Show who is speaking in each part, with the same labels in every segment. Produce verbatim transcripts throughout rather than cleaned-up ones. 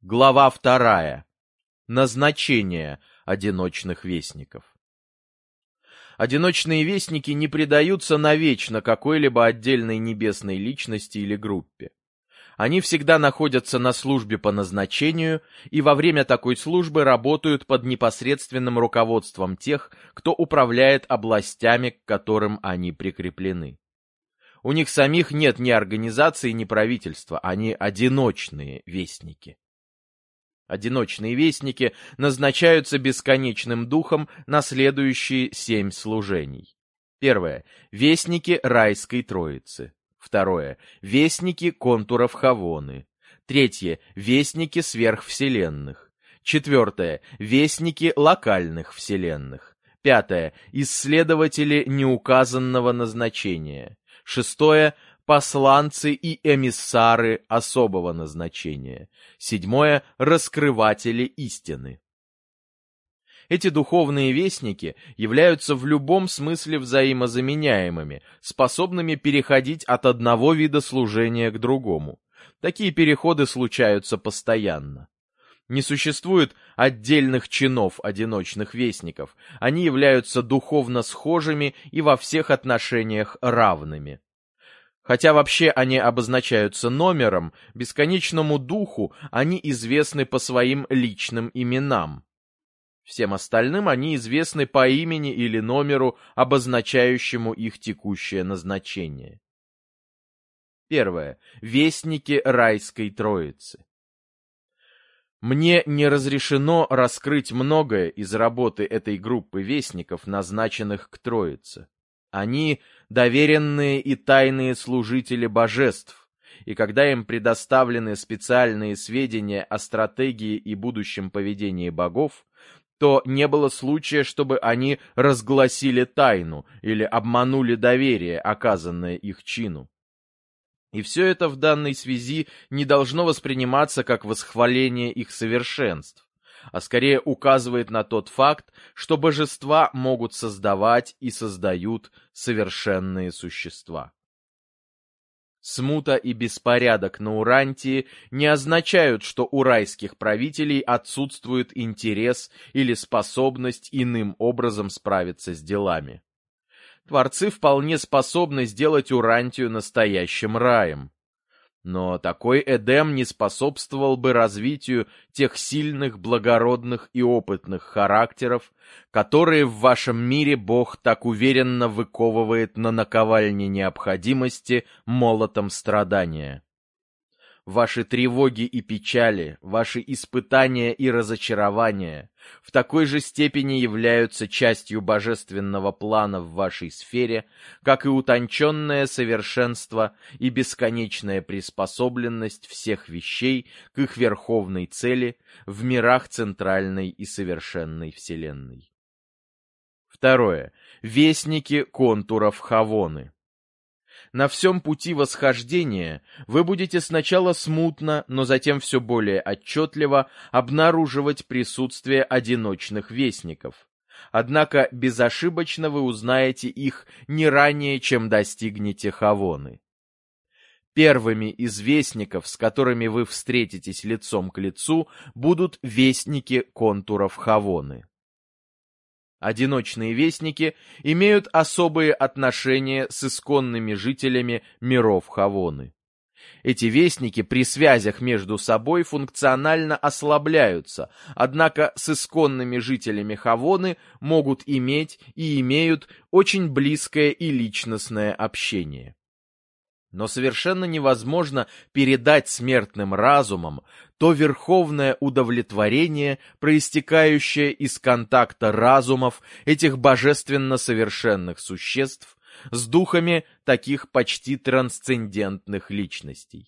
Speaker 1: Глава вторая. Назначение одиночных вестников. Одиночные вестники не предаются навечно какой-либо отдельной небесной личности или группе. Они всегда находятся на службе по назначению и во время такой службы работают под непосредственным руководством тех, кто управляет областями, к которым они прикреплены. У них самих нет ни организации, ни правительства, они одиночные вестники. Одиночные вестники назначаются бесконечным духом на следующие семь служений. Первое. Вестники Райской Троицы. Второе. Вестники контуров Хавоны. Третье. Вестники сверхвселенных. Четвертое. Вестники локальных вселенных. Пятое. Исследователи неуказанного назначения. Шестое. Посланцы и эмиссары особого назначения. Седьмое. Раскрыватели истины. Эти духовные вестники являются в любом смысле взаимозаменяемыми, способными переходить от одного вида служения к другому. Такие переходы случаются постоянно. Не существует отдельных чинов одиночных вестников, они являются духовно схожими и во всех отношениях равными. Хотя вообще они обозначаются номером, бесконечному духу они известны по своим личным именам. Всем остальным они известны по имени или номеру, обозначающему их текущее назначение. Первое. Вестники Райской Троицы. Мне не разрешено раскрыть многое из работы этой группы вестников, назначенных к Троице. Они — доверенные и тайные служители божеств, и когда им предоставлены специальные сведения о стратегии и будущем поведении богов, то не было случая, чтобы они разгласили тайну или обманули доверие, оказанное их чину. И все это в данной связи не должно восприниматься как восхваление их совершенств, а скорее указывает на тот факт, что божества могут создавать и создают совершенные существа. Смута и беспорядок на Урантии не означают, что у райских правителей отсутствует интерес или способность иным образом справиться с делами. Творцы вполне способны сделать Урантию настоящим раем. Но такой Эдем не способствовал бы развитию тех сильных, благородных и опытных характеров, которые в вашем мире Бог так уверенно выковывает на наковальне необходимости молотом страдания. Ваши тревоги и печали, ваши испытания и разочарования в такой же степени являются частью божественного плана в вашей сфере, как и утонченное совершенство и бесконечная приспособленность всех вещей к их верховной цели в мирах центральной и совершенной Вселенной. Второе. Вестники контуров Хавоны. На всем пути восхождения вы будете сначала смутно, но затем все более отчетливо обнаруживать присутствие одиночных вестников. Однако безошибочно вы узнаете их не ранее, чем достигнете Хавоны. Первыми из вестников, с которыми вы встретитесь лицом к лицу, будут вестники контуров Хавоны. Одиночные вестники имеют особые отношения с исконными жителями миров Хавоны. Эти вестники при связях между собой функционально ослабляются, однако с исконными жителями Хавоны могут иметь и имеют очень близкое и личностное общение. Но совершенно невозможно передать смертным разумам то верховное удовлетворение, проистекающее из контакта разумов этих божественно совершенных существ с духами таких почти трансцендентных личностей.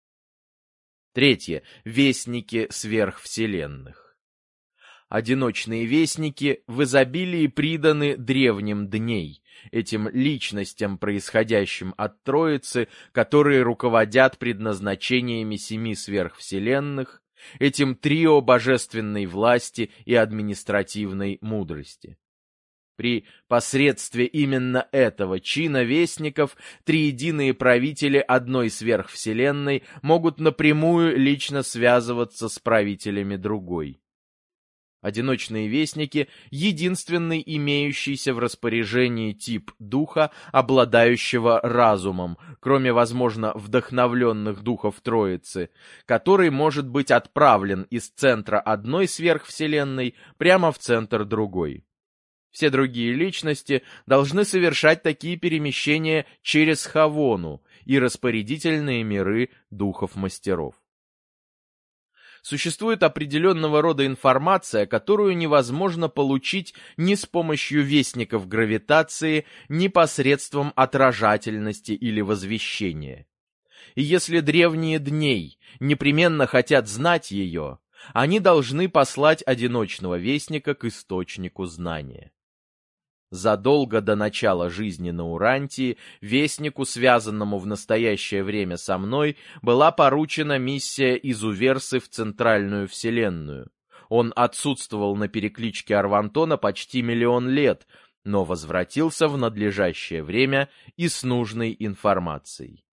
Speaker 1: Третье. Вестники сверхвселенных. Одиночные вестники в изобилии приданы древним дней, этим личностям, происходящим от Троицы, которые руководят предназначениями семи сверхвселенных, этим трио божественной власти и административной мудрости. При посредстве именно этого чина вестников триединые правители одной сверхвселенной могут напрямую лично связываться с правителями другой. Одиночные вестники — единственный имеющийся в распоряжении тип духа, обладающего разумом, кроме, возможно, вдохновленных духов Троицы, который может быть отправлен из центра одной сверхвселенной прямо в центр другой. Все другие личности должны совершать такие перемещения через Хавону и распорядительные миры духов-мастеров. Существует определенного рода информация, которую невозможно получить ни с помощью вестников гравитации, ни посредством отражательности или возвещения. И если древние дней непременно хотят знать ее, они должны послать одиночного вестника к источнику знания. Задолго до начала жизни на Урантии вестнику, связанному в настоящее время со мной, была поручена миссия из Уверсы в Центральную Вселенную. Он отсутствовал на перекличке Арвантона почти миллион лет, но возвратился в надлежащее время и с нужной информацией.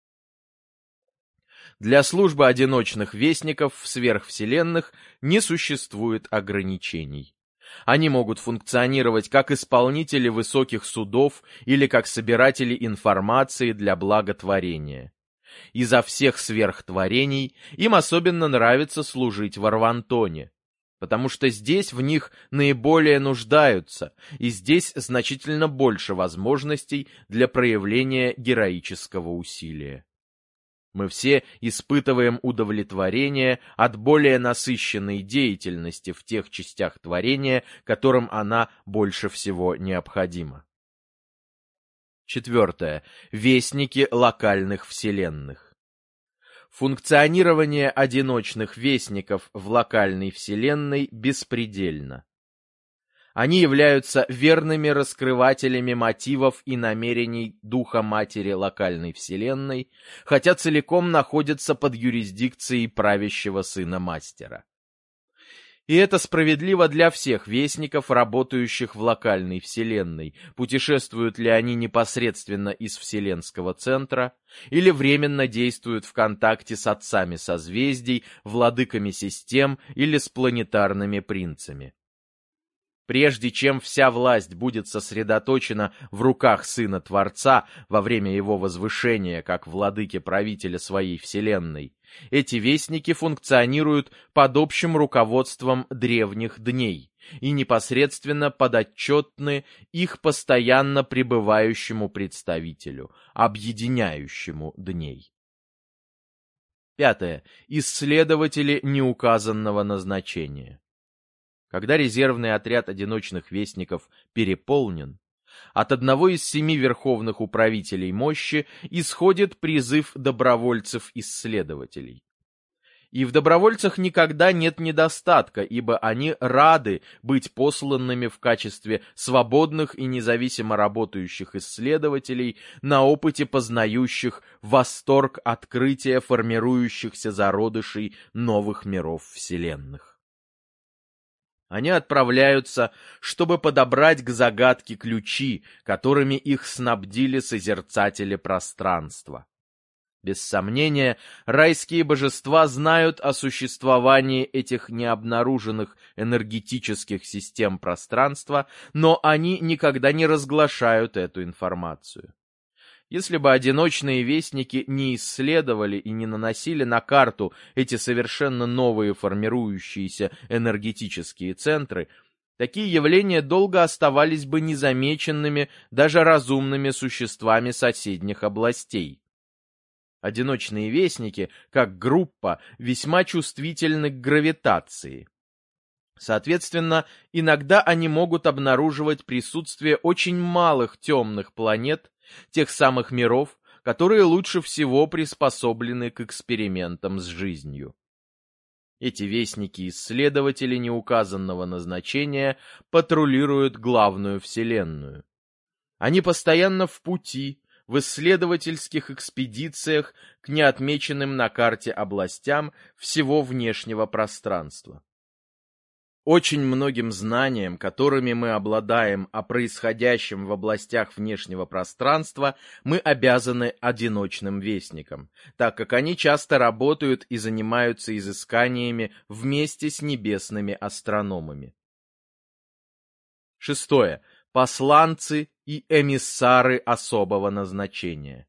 Speaker 1: Для службы одиночных вестников в сверхвселенных не существует ограничений. Они могут функционировать как исполнители высоких судов или как собиратели информации для благотворения. Изо всех сверхтворений им особенно нравится служить в Арвантоне, потому что здесь в них наиболее нуждаются, и здесь значительно больше возможностей для проявления героического усилия. Мы все испытываем удовлетворение от более насыщенной деятельности в тех частях творения, которым она больше всего необходима. Четвертое. Вестники локальных вселенных. Функционирование одиночных вестников в локальной вселенной беспредельно. Они являются верными раскрывателями мотивов и намерений Духа Матери локальной вселенной, хотя целиком находятся под юрисдикцией правящего Сына Мастера. И это справедливо для всех вестников, работающих в локальной вселенной, путешествуют ли они непосредственно из вселенского центра или временно действуют в контакте с отцами созвездий, владыками систем или с планетарными принцами. Прежде чем вся власть будет сосредоточена в руках Сына Творца во время его возвышения как владыки-правителя своей вселенной, эти вестники функционируют под общим руководством древних дней и непосредственно подотчетны их постоянно пребывающему представителю, объединяющему дней. Пятое. Исследователи неуказанного назначения. Когда резервный отряд одиночных вестников переполнен, от одного из семи верховных управителей мощи исходит призыв добровольцев-исследователей. И в добровольцах никогда нет недостатка, ибо они рады быть посланными в качестве свободных и независимо работающих исследователей на опыте познающих восторг открытия формирующихся зародышей новых миров вселенных. Они отправляются, чтобы подобрать к загадке ключи, которыми их снабдили созерцатели пространства. Без сомнения, райские божества знают о существовании этих необнаруженных энергетических систем пространства, но они никогда не разглашают эту информацию. Если бы одиночные вестники не исследовали и не наносили на карту эти совершенно новые формирующиеся энергетические центры, такие явления долго оставались бы незамеченными даже разумными существами соседних областей. Одиночные вестники, как группа, весьма чувствительны к гравитации. Соответственно, иногда они могут обнаруживать присутствие очень малых темных планет, тех самых миров, которые лучше всего приспособлены к экспериментам с жизнью. Эти вестники-исследователи неуказанного назначения патрулируют главную вселенную. Они постоянно в пути, в исследовательских экспедициях к неотмеченным на карте областям всего внешнего пространства. Очень многим знаниям, которыми мы обладаем о происходящем в областях внешнего пространства, мы обязаны одиночным вестникам, так как они часто работают и занимаются изысканиями вместе с небесными астрономами. Шестое. Посланцы и эмиссары особого назначения.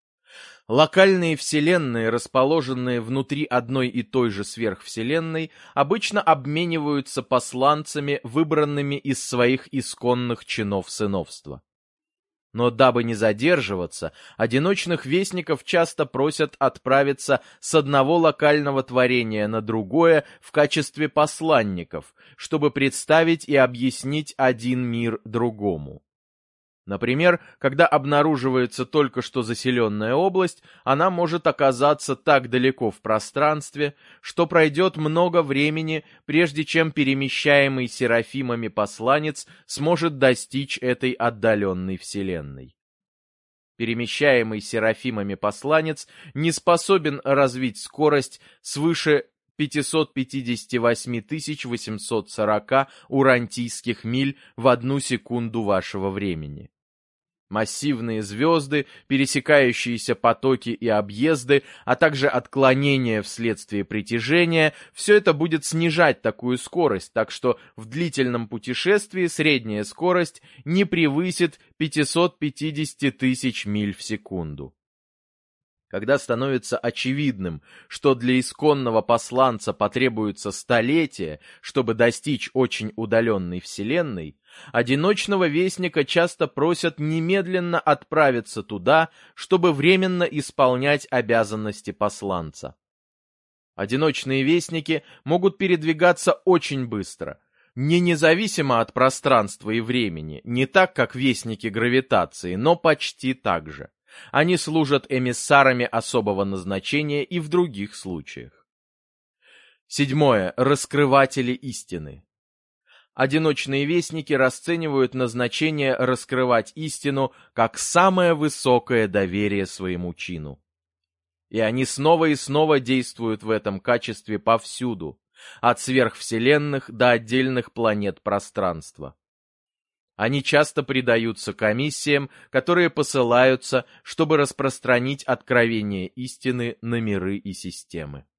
Speaker 1: Локальные вселенные, расположенные внутри одной и той же сверхвселенной, обычно обмениваются посланцами, выбранными из своих исконных чинов сыновства. Но дабы не задерживаться, одиночных вестников часто просят отправиться с одного локального творения на другое в качестве посланников, чтобы представить и объяснить один мир другому. Например, когда обнаруживается только что заселенная область, она может оказаться так далеко в пространстве, что пройдет много времени, прежде чем перемещаемый серафимами посланец сможет достичь этой отдаленной вселенной. Перемещаемый серафимами посланец не способен развить скорость свыше пятьсот пятьдесят восемь тысяч восемьсот сорок урантийских миль в одну секунду вашего времени. Массивные звезды, пересекающиеся потоки и объезды, а также отклонения вследствие притяжения – все это будет снижать такую скорость, так что в длительном путешествии средняя скорость не превысит пятьсот пятьдесят тысяч миль в секунду. Когда становится очевидным, что для исконного посланца потребуется столетие, чтобы достичь очень удаленной вселенной, одиночного вестника часто просят немедленно отправиться туда, чтобы временно исполнять обязанности посланца. Одиночные вестники могут передвигаться очень быстро, не независимо от пространства и времени, не так, как вестники гравитации, но почти так же. Они служат эмиссарами особого назначения и в других случаях. Седьмое. Раскрыватели истины. Одиночные вестники расценивают назначение раскрывать истину как самое высокое доверие своему чину. И они снова и снова действуют в этом качестве повсюду, от сверхвселенных до отдельных планет пространства. Они часто предаются комиссиям, которые посылаются, чтобы распространить откровение истины на миры и системы.